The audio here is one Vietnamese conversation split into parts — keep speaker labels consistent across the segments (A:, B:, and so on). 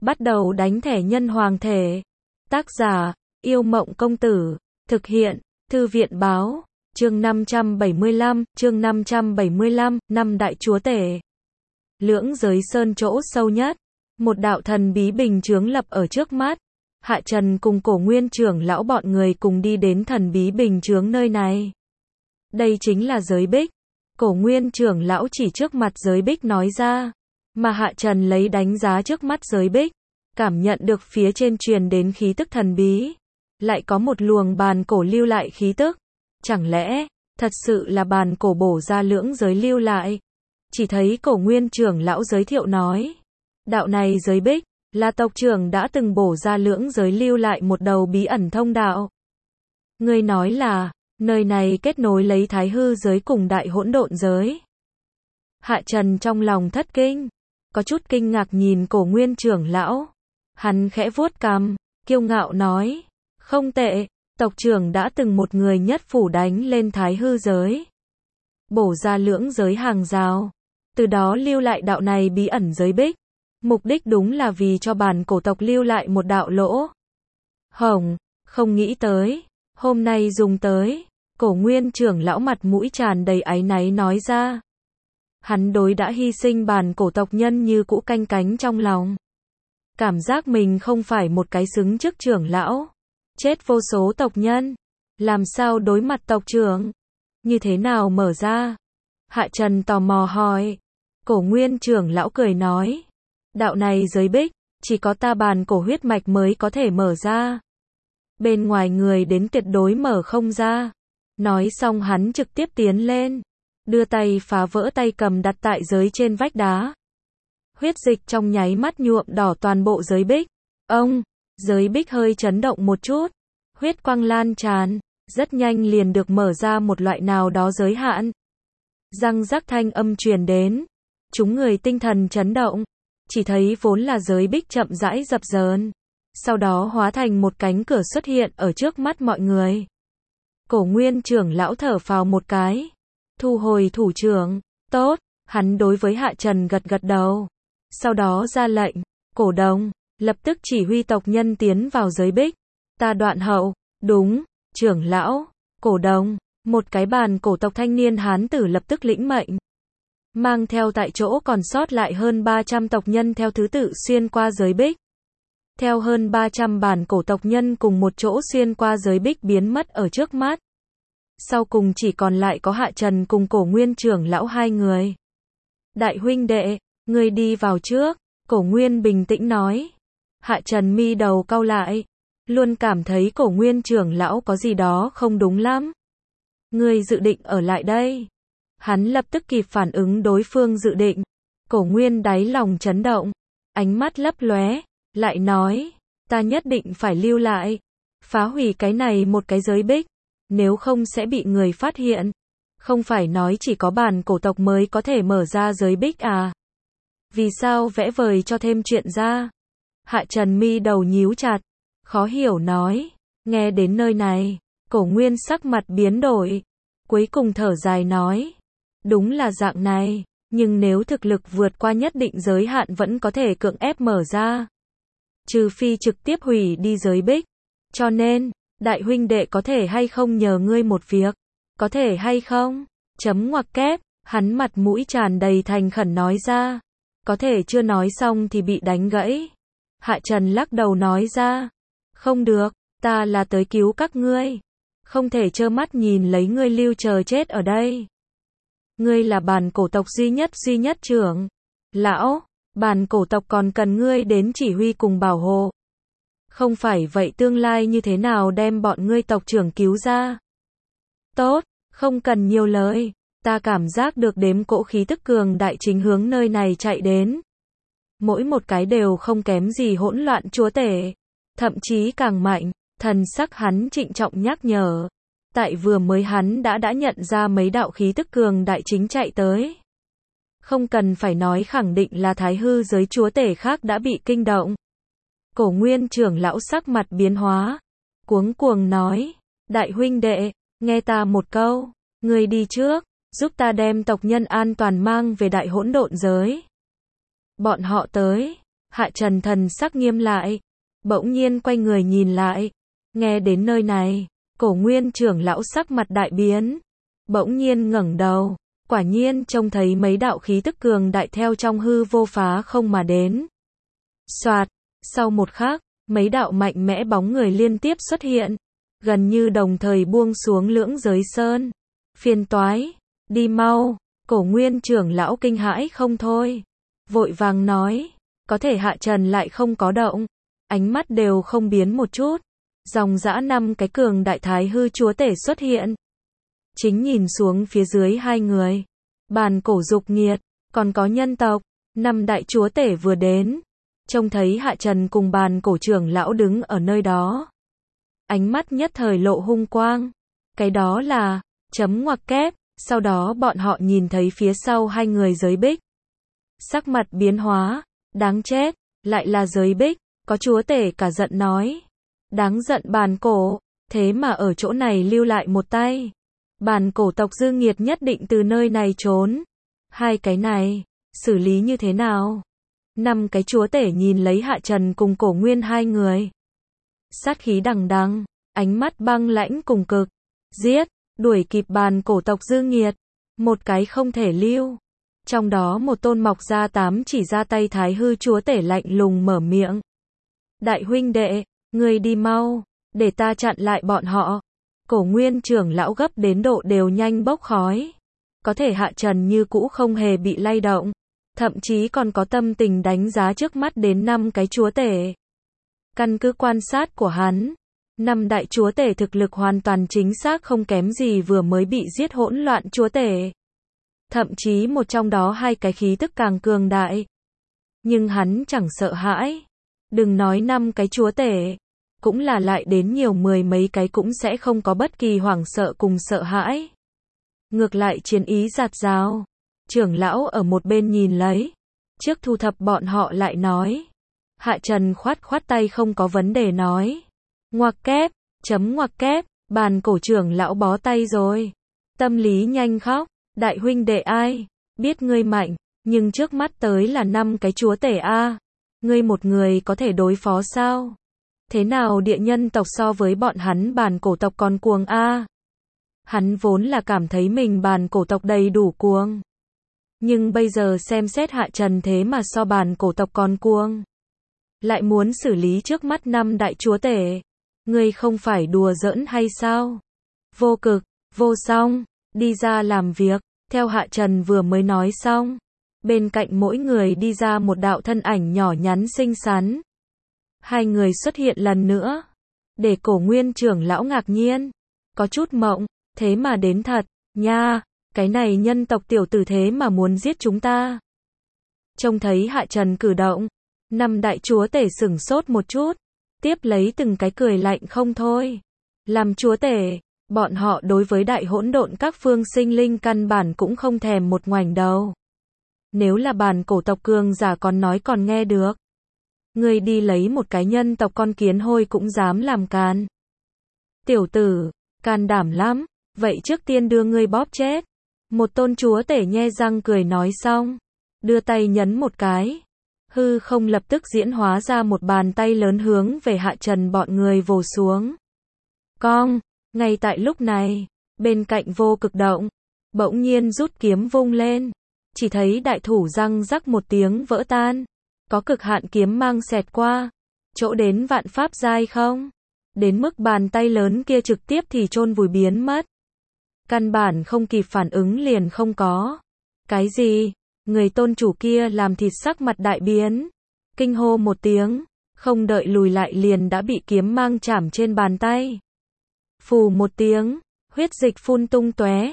A: Bắt đầu đánh thẻ nhân hoàng thể. Tác giả, Yêu Mộng Công Tử. Thực hiện, Thư viện Báo. Chương 575, năm đại chúa tể. Lưỡng giới sơn chỗ sâu nhất. Một đạo thần bí bình chướng lập ở trước mắt. Hạ Trần cùng Cổ Nguyên trưởng lão bọn người cùng đi đến thần bí bình chướng nơi này. Đây chính là giới bích. Cổ Nguyên trưởng lão chỉ trước mặt giới bích nói ra. Mà Hạ Trần lấy đánh giá trước mắt giới bích. Cảm nhận được phía trên truyền đến khí tức thần bí. Lại có một luồng bàn cổ lưu lại khí tức. Chẳng lẽ, thật sự là bàn cổ bổ ra lưỡng giới lưu lại? Chỉ thấy Cổ Nguyên trưởng lão giới thiệu nói. Đạo này giới bích, là tộc trưởng đã từng bổ ra lưỡng giới lưu lại một đầu bí ẩn thông đạo. Ngươi nói là, nơi này kết nối lấy thái hư giới cùng đại hỗn độn giới. Hạ Trần trong lòng thất kinh, có chút kinh ngạc nhìn Cổ Nguyên trưởng lão. Hắn khẽ vuốt cằm, kiêu ngạo nói, không tệ, tộc trưởng đã từng một người nhất phủ đánh lên thái hư giới. Bổ ra lưỡng giới hàng rào, từ đó lưu lại đạo này bí ẩn giới bích. Mục đích đúng là vì cho bản cổ tộc lưu lại một đạo lỗ hổng, không nghĩ tới, hôm nay dùng tới. Cổ Nguyên trưởng lão mặt mũi tràn đầy áy náy nói ra. Hắn đối đã hy sinh bản cổ tộc nhân như cũ canh cánh trong lòng. Cảm giác mình không phải một cái xứng chức trưởng lão. Chết vô số tộc nhân. Làm sao đối mặt tộc trưởng? Như thế nào mở ra? Hạ Trần tò mò hỏi. Cổ Nguyên trưởng lão cười nói. Đạo này giới bích, chỉ có ta bàn cổ huyết mạch mới có thể mở ra. Bên ngoài người đến tuyệt đối mở không ra. Nói xong hắn trực tiếp tiến lên. Đưa tay phá vỡ tay cầm đặt tại giới trên vách đá. Huyết dịch trong nháy mắt nhuộm đỏ toàn bộ giới bích. Giới bích hơi chấn động một chút. Huyết quang lan tràn. Rất nhanh liền được mở ra một loại nào đó giới hạn. Răng rắc thanh âm truyền đến. Chúng người tinh thần chấn động. Chỉ thấy vốn là giới bích chậm rãi dập dờn. Sau đó hóa thành một cánh cửa xuất hiện ở trước mắt mọi người. Cổ Nguyên trưởng lão thở phào một cái. Thu hồi thủ trưởng. Tốt, hắn đối với Hạ Trần gật gật đầu. Sau đó ra lệnh, cổ đồng, lập tức chỉ huy tộc nhân tiến vào giới bích. Ta Đoạn Hậu, đúng, trưởng lão, cổ đồng, một cái bàn cổ tộc thanh niên hán tử lập tức lĩnh mệnh. Mang theo tại chỗ còn sót lại hơn 300 tộc nhân theo thứ tự xuyên qua giới bích. Theo hơn 300 bản cổ tộc nhân cùng một chỗ xuyên qua giới bích biến mất ở trước mắt. Sau cùng chỉ còn lại có Hạ Trần cùng Cổ Nguyên trưởng lão hai người. Đại huynh đệ, ngươi đi vào trước, Cổ Nguyên bình tĩnh nói. Hạ Trần mi đầu cau lại, luôn cảm thấy Cổ Nguyên trưởng lão có gì đó không đúng lắm. Ngươi dự định ở lại đây. Hắn lập tức kịp phản ứng đối phương dự định. Cổ Nguyên đáy lòng chấn động, ánh mắt lấp lóe, lại nói, ta nhất định phải lưu lại, phá hủy cái này một cái giới bích, nếu không sẽ bị người phát hiện. Không phải nói chỉ có bản cổ tộc mới có thể mở ra giới bích à? Vì sao vẽ vời cho thêm chuyện ra? Hạ Trần mi đầu nhíu chặt, khó hiểu nói. Nghe đến nơi này, Cổ Nguyên sắc mặt biến đổi, cuối cùng thở dài nói. Đúng là dạng này, nhưng nếu thực lực vượt qua nhất định giới hạn vẫn có thể cưỡng ép mở ra. Trừ phi trực tiếp hủy đi giới bích. Cho nên, đại huynh đệ có thể hay không nhờ ngươi một việc? Có thể hay không? Chấm ngoặc kép, hắn mặt mũi tràn đầy thành khẩn nói ra. Có thể chưa nói xong thì bị đánh gãy. Hạ Trần lắc đầu nói ra. Không được, ta là tới cứu các ngươi. Không thể trơ mắt nhìn lấy ngươi lưu chờ chết ở đây. Ngươi là bản cổ tộc duy nhất trưởng. Lão, bản cổ tộc còn cần ngươi đến chỉ huy cùng bảo hộ. Không phải vậy tương lai như thế nào đem bọn ngươi tộc trưởng cứu ra? Tốt, không cần nhiều lời. Ta cảm giác được đếm cỗ khí tức cường đại chính hướng nơi này chạy đến. Mỗi một cái đều không kém gì hỗn loạn chúa tể. Thậm chí càng mạnh, thần sắc hắn trịnh trọng nhắc nhở. Tại vừa mới hắn đã nhận ra mấy đạo khí tức cường đại chính chạy tới. Không cần phải nói khẳng định là thái hư giới chúa tể khác đã bị kinh động. Cổ Nguyên trưởng lão sắc mặt biến hóa. Cuống cuồng nói. Đại huynh đệ, nghe ta một câu. Ngươi đi trước, giúp ta đem tộc nhân an toàn mang về đại hỗn độn giới. Bọn họ tới. Hạ Trần thần sắc nghiêm lại, bỗng nhiên quay người nhìn lại. Nghe đến nơi này, Cổ Nguyên trưởng lão sắc mặt đại biến, bỗng nhiên ngẩng đầu, quả nhiên trông thấy mấy đạo khí tức cường đại theo trong hư vô phá không mà đến. Soạt, sau một khắc, mấy đạo mạnh mẽ bóng người liên tiếp xuất hiện, gần như đồng thời buông xuống Lưỡng Giới Sơn. Phiền toái, đi mau. Cổ Nguyên trưởng lão kinh hãi không thôi, vội vàng nói, có thể Hạ Trần lại không có động, ánh mắt đều không biến một chút. Dòng dã 5 cái cường đại thái hư chúa tể xuất hiện, chính nhìn xuống phía dưới hai người. Bàn Cổ Dục Nghiệt, còn có nhân tộc, 5 đại chúa tể vừa đến, trông thấy Hạ Trần cùng Bàn Cổ trưởng lão đứng ở nơi đó, ánh mắt nhất thời lộ hung quang. Cái đó là chấm ngoặc kép. Sau đó bọn họ nhìn thấy phía sau hai người Giới Bích, sắc mặt biến hóa, đáng chết, lại là Giới Bích. Có chúa tể cả giận nói, đáng giận Bàn Cổ, thế mà ở chỗ này lưu lại một tay. Bàn Cổ tộc dư nghiệt nhất định từ nơi này trốn. Hai cái này, xử lý như thế nào? 5 cái chúa tể nhìn lấy Hạ Trần cùng Cổ Nguyên hai người, sát khí đằng đằng, ánh mắt băng lãnh cùng cực. Giết, đuổi kịp Bàn Cổ tộc dư nghiệt, một cái không thể lưu. Trong đó một tôn mọc ra 8 chỉ ra tay thái hư chúa tể lạnh lùng mở miệng. Đại huynh đệ, ngươi đi mau, để ta chặn lại bọn họ. Cổ Nguyên trưởng lão gấp đến độ đều nhanh bốc khói. Có thể Hạ Trần như cũ không hề bị lay động, thậm chí còn có tâm tình đánh giá trước mắt đến 5 cái chúa tể. Căn cứ quan sát của hắn, 5 đại chúa tể thực lực hoàn toàn chính xác không kém gì vừa mới bị giết hỗn loạn chúa tể. Thậm chí một trong đó hai cái khí tức càng cường đại. Nhưng hắn chẳng sợ hãi. Đừng nói 5 cái chúa tể, cũng là lại đến nhiều 10 mấy cái cũng sẽ không có bất kỳ hoảng sợ cùng sợ hãi. Ngược lại chiến ý dạt dào. Trưởng lão ở một bên nhìn lấy, trước thu thập bọn họ lại nói. Hạ Trần khoát khoát tay không có vấn đề nói. Ngoặc kép, chấm ngoặc kép, Bàn Cổ trưởng lão bó tay rồi. Tâm lý nhanh khóc, đại huynh đệ ai, biết ngươi mạnh, nhưng trước mắt tới là 5 cái chúa tể a, ngươi một người có thể đối phó sao? Thế nào địa nhân tộc so với bọn hắn Bàn Cổ tộc còn cuồng a? Hắn vốn là cảm thấy mình Bàn Cổ tộc đầy đủ cuồng. Nhưng bây giờ xem xét Hạ Trần thế mà so Bàn Cổ tộc còn cuồng. Lại muốn xử lý trước mắt 5 đại chúa tể. Ngươi không phải đùa giỡn hay sao? Vô Cực, Vô Song, đi ra làm việc. Theo Hạ Trần vừa mới nói xong, bên cạnh mỗi người đi ra một đạo thân ảnh nhỏ nhắn xinh xắn. Hai người xuất hiện lần nữa, để Cổ Nguyên trưởng lão ngạc nhiên, có chút mộng, thế mà đến thật, nha, cái này nhân tộc tiểu tử thế mà muốn giết chúng ta. Trông thấy Hạ Trần cử động, 5 đại chúa tể sửng sốt một chút, tiếp lấy từng cái cười lạnh không thôi. Làm chúa tể, bọn họ đối với đại hỗn độn các phương sinh linh căn bản cũng không thèm một ngoảnh đầu. Nếu là Bàn Cổ tộc cường giả còn nói còn nghe được. Ngươi đi lấy một cái nhân tộc con kiến hôi cũng dám làm càn. Tiểu tử, can đảm lắm, vậy trước tiên đưa ngươi bóp chết. Một tôn chúa tể nhe răng cười nói xong, đưa tay nhấn một cái. Hư không lập tức diễn hóa ra một bàn tay lớn hướng về Hạ Trần bọn người vồ xuống. Cong, ngay tại lúc này, bên cạnh Vô Cực động, bỗng nhiên rút kiếm vung lên. Chỉ thấy đại thủ răng rắc một tiếng vỡ tan. Có cực hạn kiếm mang xẹt qua. Chỗ đến vạn pháp giai không? Đến mức bàn tay lớn kia trực tiếp thì chôn vùi biến mất. Căn bản không kịp phản ứng liền không có. Cái gì? Người tôn chủ kia làm thịt sắc mặt đại biến. Kinh hô một tiếng. Không đợi lùi lại liền đã bị kiếm mang chảm trên bàn tay. Phù một tiếng. Huyết dịch phun tung tóe.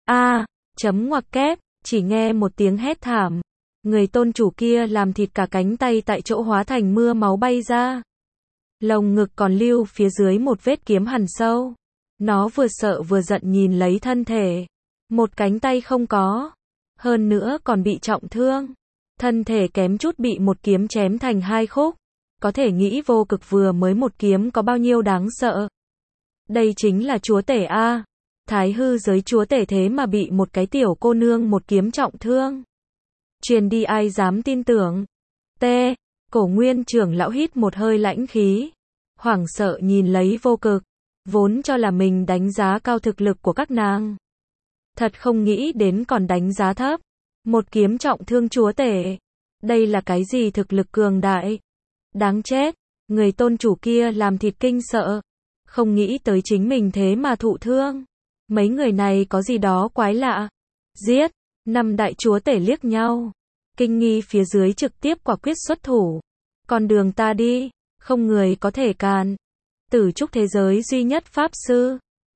A: Chấm ngoặc kép. Chỉ nghe một tiếng hét thảm. Người tôn chủ kia làm thịt cả cánh tay tại chỗ hóa thành mưa máu bay ra. Lồng ngực còn lưu phía dưới một vết kiếm hằn sâu. Nó vừa sợ vừa giận nhìn lấy thân thể. Một cánh tay không có. Hơn nữa còn bị trọng thương. Thân thể kém chút bị một kiếm chém thành 2 khúc. Có thể nghĩ Vô Cực vừa mới một kiếm có bao nhiêu đáng sợ. Đây chính là chúa tể a. Thái hư giới chúa tể thế mà bị một cái tiểu cô nương một kiếm trọng thương. Truyền đi ai dám tin tưởng. Cổ Nguyên trưởng lão hít một hơi lãnh khí, hoảng sợ nhìn lấy Vô Cực, vốn cho là mình đánh giá cao thực lực của các nàng. Thật không nghĩ đến còn đánh giá thấp. Một kiếm trọng thương chúa tể. Đây là cái gì thực lực cường đại? Đáng chết, người tôn chủ kia làm thịt kinh sợ. Không nghĩ tới chính mình thế mà thụ thương. Mấy người này có gì đó quái lạ. Giết, năm đại chúa tể liếc nhau. Kinh nghi phía dưới trực tiếp quả quyết xuất thủ. Con đường ta đi, không người có thể cản. Tử trúc thế giới duy nhất pháp sư.